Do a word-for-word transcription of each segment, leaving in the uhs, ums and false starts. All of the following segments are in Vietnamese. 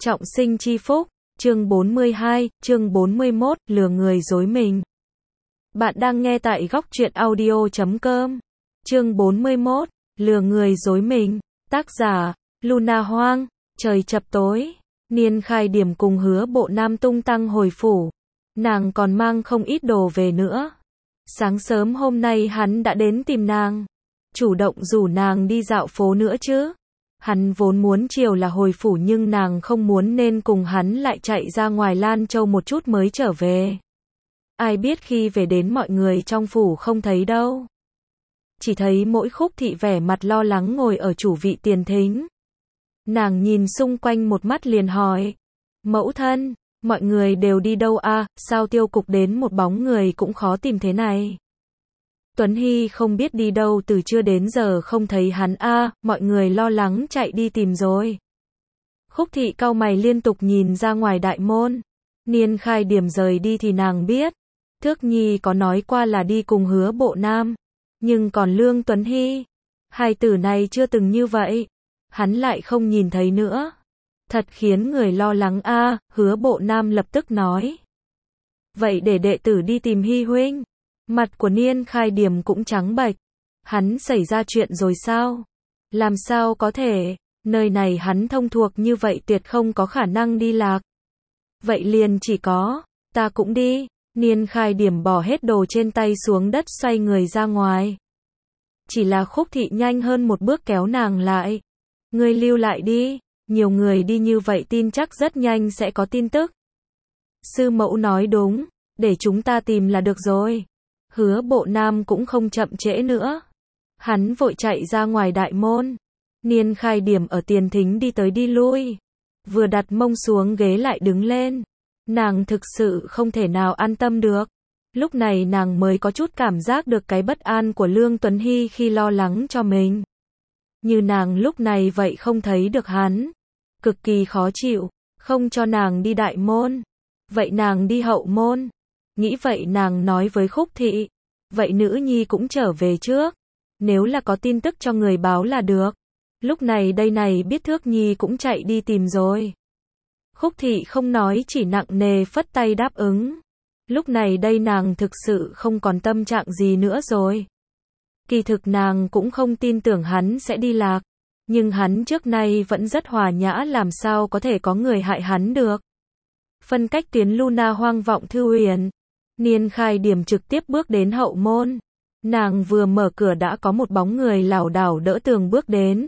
Trọng sinh chi phúc, chương bốn mươi hai, chương bốn mươi mốt, lừa người dối mình. Bạn đang nghe tại góc truyện audio chấm com. Chương bốn mươi mốt, lừa người dối mình. Tác giả, Luna Hoang. Trời chập tối, Niên Khai Điểm cùng Hứa Bộ Nam tung tăng hồi phủ. Nàng còn mang không ít đồ về nữa. Sáng sớm hôm nay hắn đã đến tìm nàng. Chủ động rủ nàng đi dạo phố nữa chứ. Hắn vốn muốn chiều là hồi phủ nhưng nàng không muốn nên cùng hắn lại chạy ra ngoài Lan Châu một chút mới trở về. Ai biết khi về đến mọi người trong phủ không thấy đâu. Chỉ thấy mỗi Khúc Thị vẻ mặt lo lắng ngồi ở chủ vị tiền thính. Nàng nhìn xung quanh một mắt liền hỏi. Mẫu thân, mọi người đều đi đâu à, sao tiêu cục đến một bóng người cũng khó tìm thế này. Tuấn Hy không biết đi đâu từ trưa đến giờ không thấy hắn a, à, mọi người lo lắng chạy đi tìm rồi. Khúc Thị cau mày liên tục nhìn ra ngoài đại môn. Niên Khai Điểm rời đi thì nàng biết. Thước Nhi có nói qua là đi cùng Hứa Bộ Nam. Nhưng còn Lương Tuấn Hy, hai tử này chưa từng như vậy. Hắn lại không nhìn thấy nữa. Thật khiến người lo lắng a, à, Hứa Bộ Nam lập tức nói. Vậy để đệ tử đi tìm Hy huynh. Mặt của Niên Khai Điểm cũng trắng bệch. Hắn xảy ra chuyện rồi sao? Làm sao có thể? Nơi này hắn thông thuộc như vậy tuyệt không có khả năng đi lạc. Vậy liền chỉ có, ta cũng đi. Niên Khai Điểm bỏ hết đồ trên tay xuống đất xoay người ra ngoài. Chỉ là Khúc Thị nhanh hơn một bước kéo nàng lại. Ngươi lưu lại đi, nhiều người đi như vậy tin chắc rất nhanh sẽ có tin tức. Sư mẫu nói đúng, để chúng ta tìm là được rồi. Hứa Bộ Nam cũng không chậm trễ nữa. Hắn vội chạy ra ngoài đại môn. Niên Khai Điểm ở tiền thính đi tới đi lui. Vừa đặt mông xuống ghế lại đứng lên. Nàng thực sự không thể nào an tâm được. Lúc này nàng mới có chút cảm giác được cái bất an của Lương Tuấn Hy khi lo lắng cho mình. Như nàng lúc này vậy không thấy được hắn. Cực kỳ khó chịu, không cho nàng đi đại môn. Vậy nàng đi hậu môn. Nghĩ vậy nàng nói với Khúc Thị. Vậy nữ nhi cũng trở về trước. Nếu là có tin tức cho người báo là được. Lúc này đây này biết Thước Nhi cũng chạy đi tìm rồi. Khúc Thị không nói chỉ nặng nề phất tay đáp ứng. Lúc này đây nàng thực sự không còn tâm trạng gì nữa rồi. Kỳ thực nàng cũng không tin tưởng hắn sẽ đi lạc. Nhưng hắn trước nay vẫn rất hòa nhã, làm sao có thể có người hại hắn được. Phân cách tuyến Luna Hoang vọng thư huyền. Niên Khai Điểm trực tiếp bước đến hậu môn. Nàng vừa mở cửa đã có một bóng người lảo đảo đỡ tường bước đến.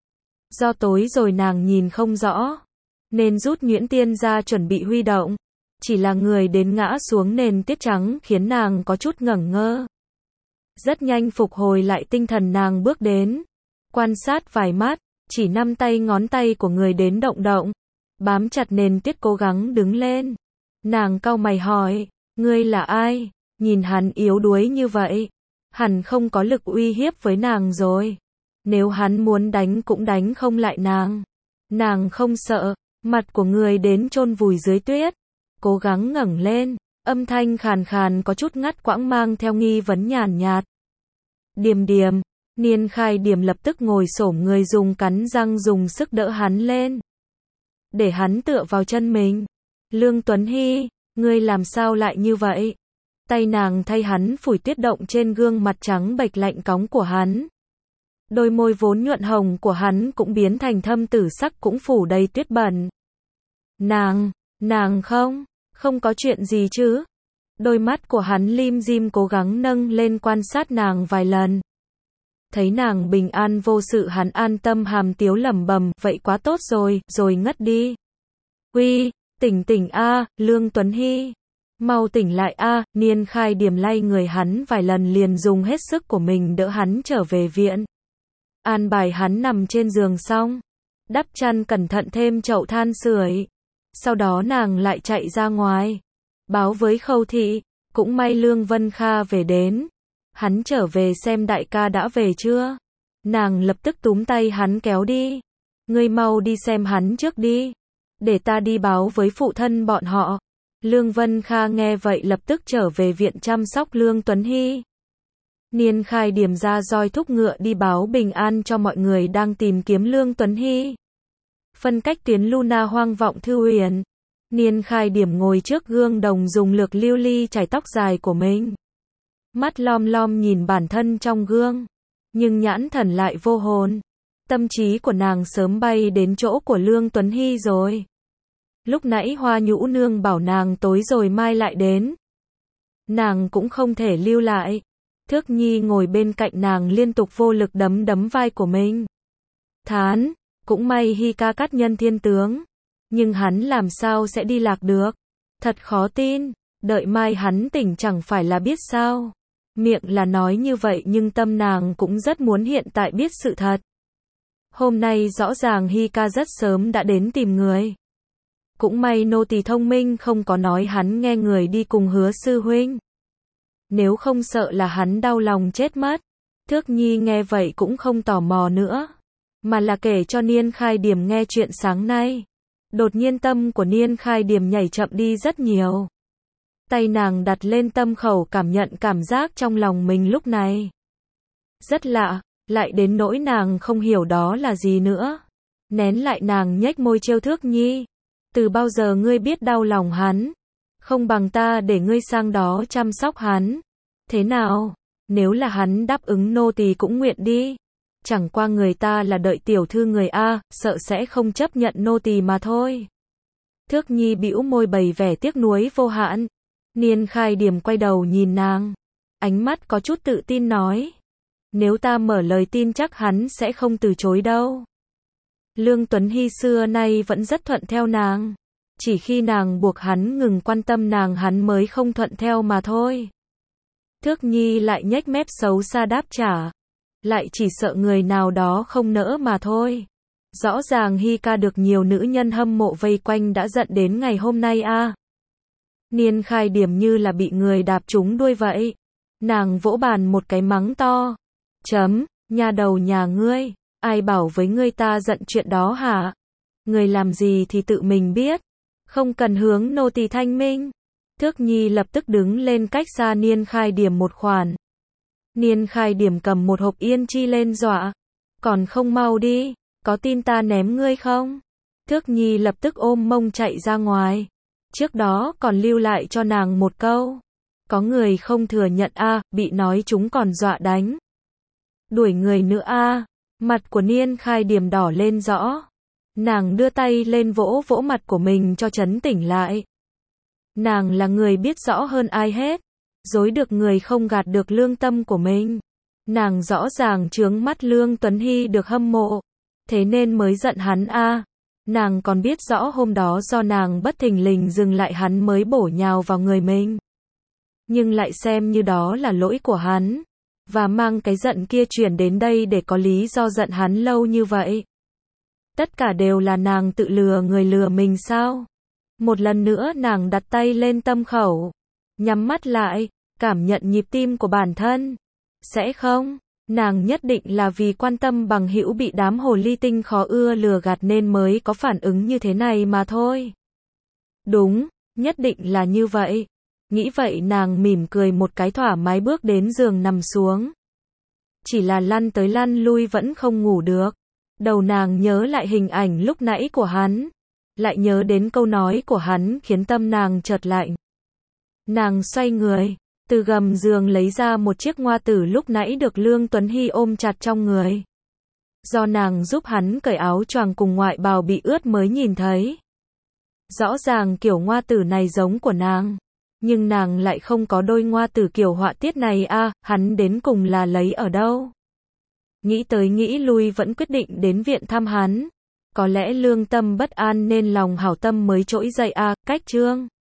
Do tối rồi nàng nhìn không rõ, nên rút nhuyễn tiên ra chuẩn bị huy động. Chỉ là người đến ngã xuống nền tuyết trắng khiến nàng có chút ngẩn ngơ. Rất nhanh phục hồi lại tinh thần nàng bước đến. Quan sát vài mắt, chỉ năm tay ngón tay của người đến động động. Bám chặt nền tuyết cố gắng đứng lên. Nàng cau mày hỏi, ngươi là ai? Nhìn hắn yếu đuối như vậy. Hẳn không có lực uy hiếp với nàng rồi. Nếu hắn muốn đánh cũng đánh không lại nàng. Nàng không sợ, mặt của người đến chôn vùi dưới tuyết. Cố gắng ngẩng lên, âm thanh khàn khàn có chút ngắt quãng mang theo nghi vấn nhàn nhạt. Điềm Điềm, Niên Khai Điểm lập tức ngồi xổm người dùng cắn răng dùng sức đỡ hắn lên. Để hắn tựa vào chân mình. Lương Tuấn Hy, ngươi làm sao lại như vậy? Tay nàng thay hắn phủi tuyết động trên gương mặt trắng bệch lạnh cóng của hắn. Đôi môi vốn nhuận hồng của hắn cũng biến thành thâm tử sắc cũng phủ đầy tuyết bẩn. Nàng, nàng không, không có chuyện gì chứ? Đôi mắt của hắn lim dim cố gắng nâng lên quan sát nàng vài lần. Thấy nàng bình an vô sự hắn an tâm hàm tiếu lẩm bẩm, vậy quá tốt rồi, rồi ngất đi. Uy, tỉnh tỉnh a, Lương Tuấn Hy. Mau tỉnh lại a, à, Niên Khai Điểm lay người hắn vài lần liền dùng hết sức của mình đỡ hắn trở về viện. An bài hắn nằm trên giường xong, đắp chăn cẩn thận thêm chậu than sưởi. Sau đó nàng lại chạy ra ngoài, báo với Khâu Thị, cũng may Lương Vân Kha về đến. Hắn trở về xem đại ca đã về chưa. Nàng lập tức túm tay hắn kéo đi. Ngươi mau đi xem hắn trước đi. Để ta đi báo với phụ thân bọn họ. Lương Vân Kha nghe vậy lập tức trở về viện chăm sóc Lương Tuấn Hy. Niên Khai Điểm ra roi thúc ngựa đi báo bình an cho mọi người đang tìm kiếm Lương Tuấn Hy. Phân cách tuyến Luna hoang vọng thư huyền. Niên Khai Điểm ngồi trước gương đồng dùng lược lưu ly chải tóc dài của mình. Mắt lom lom nhìn bản thân trong gương. Nhưng nhãn thần lại vô hồn. Tâm trí của nàng sớm bay đến chỗ của Lương Tuấn Hy rồi. Lúc nãy Hoa Nhũ Nương bảo nàng tối rồi mai lại đến. Nàng cũng không thể lưu lại. Thước Nhi ngồi bên cạnh nàng liên tục vô lực đấm đấm vai của mình. Thán, cũng may Hy ca cắt nhân thiên tướng. Nhưng hắn làm sao sẽ đi lạc được? Thật khó tin, đợi mai hắn tỉnh chẳng phải là biết sao. Miệng là nói như vậy nhưng tâm nàng cũng rất muốn hiện tại biết sự thật. Hôm nay rõ ràng Hy ca rất sớm đã đến tìm người. Cũng may nô tỳ thông minh không có nói hắn nghe người đi cùng Hứa sư huynh. Nếu không sợ là hắn đau lòng chết mất. Thước Nhi nghe vậy cũng không tò mò nữa. Mà là kể cho Niên Khai Điểm nghe chuyện sáng nay. Đột nhiên tâm của Niên Khai Điểm nhảy chậm đi rất nhiều. Tay nàng đặt lên tâm khẩu cảm nhận cảm giác trong lòng mình lúc này. Rất lạ, lại đến nỗi nàng không hiểu đó là gì nữa. Nén lại nàng nhếch môi trêu Thước Nhi. Từ bao giờ ngươi biết đau lòng hắn? Không bằng ta để ngươi sang đó chăm sóc hắn. Thế nào? Nếu là hắn đáp ứng nô tỳ cũng nguyện đi. Chẳng qua người ta là đợi tiểu thư người A, sợ sẽ không chấp nhận nô tỳ mà thôi. Thước Nhi bĩu môi bày vẻ tiếc nuối vô hạn. Niên Khai Điểm quay đầu nhìn nàng. Ánh mắt có chút tự tin nói. Nếu ta mở lời tin chắc hắn sẽ không từ chối đâu. Lương Tuấn Hy xưa nay vẫn rất thuận theo nàng. Chỉ khi nàng buộc hắn ngừng quan tâm nàng hắn mới không thuận theo mà thôi. Thước Nhi lại nhếch mép xấu xa đáp trả. Lại chỉ sợ người nào đó không nỡ mà thôi. Rõ ràng Hy ca được nhiều nữ nhân hâm mộ vây quanh đã giận đến ngày hôm nay a. À. Niên Khai Điểm như là bị người đạp trúng đuôi vậy. Nàng vỗ bàn một cái mắng to. Chấm, nhà đầu nhà ngươi, ai bảo với ngươi ta giận chuyện đó hả? Ngươi làm gì thì tự mình biết. Không cần hướng nô tỳ thanh minh. Thước Nhi lập tức đứng lên cách xa Niên Khai Điểm một khoản. Niên Khai Điểm cầm một hộp yên chi lên dọa. Còn không mau đi, có tin ta ném ngươi không? Thước Nhi lập tức ôm mông chạy ra ngoài. Trước đó còn lưu lại cho nàng một câu. Có người không thừa nhận a, à, bị nói chúng còn dọa đánh. Đuổi người nữa a. À. Mặt của Niên Khai Điểm đỏ lên rõ. Nàng đưa tay lên vỗ vỗ mặt của mình cho trấn tỉnh lại. Nàng là người biết rõ hơn ai hết. Dối được người không gạt được lương tâm của mình. Nàng rõ ràng chướng mắt Lương Tuấn Hy được hâm mộ. Thế nên mới giận hắn a. À. Nàng còn biết rõ hôm đó do nàng bất thình lình dừng lại hắn mới bổ nhào vào người mình. Nhưng lại xem như đó là lỗi của hắn. Và mang cái giận kia chuyển đến đây để có lý do giận hắn lâu như vậy. Tất cả đều là nàng tự lừa người lừa mình sao? Một lần nữa nàng đặt tay lên tâm khẩu. Nhắm mắt lại, cảm nhận nhịp tim của bản thân. Sẽ không, nàng nhất định là vì quan tâm bằng hữu bị đám hồ ly tinh khó ưa lừa gạt nên mới có phản ứng như thế này mà thôi. Đúng, nhất định là như vậy. Nghĩ vậy nàng mỉm cười một cái thoải mái bước đến giường nằm xuống. Chỉ là lăn tới lăn lui vẫn không ngủ được. Đầu nàng nhớ lại hình ảnh lúc nãy của hắn. Lại nhớ đến câu nói của hắn khiến tâm nàng chợt lạnh. Nàng xoay người, từ gầm giường lấy ra một chiếc ngoa tử lúc nãy được Lương Tuấn Hy ôm chặt trong người. Do nàng giúp hắn cởi áo choàng cùng ngoại bào bị ướt mới nhìn thấy. Rõ ràng kiểu ngoa tử này giống của nàng. Nhưng nàng lại không có đôi ngoa tử kiểu họa tiết này a, à, hắn đến cùng là lấy ở đâu? Nghĩ tới nghĩ lui vẫn quyết định đến viện thăm hắn. Có lẽ lương tâm bất an nên lòng hảo tâm mới trỗi dậy a, à, cách chương.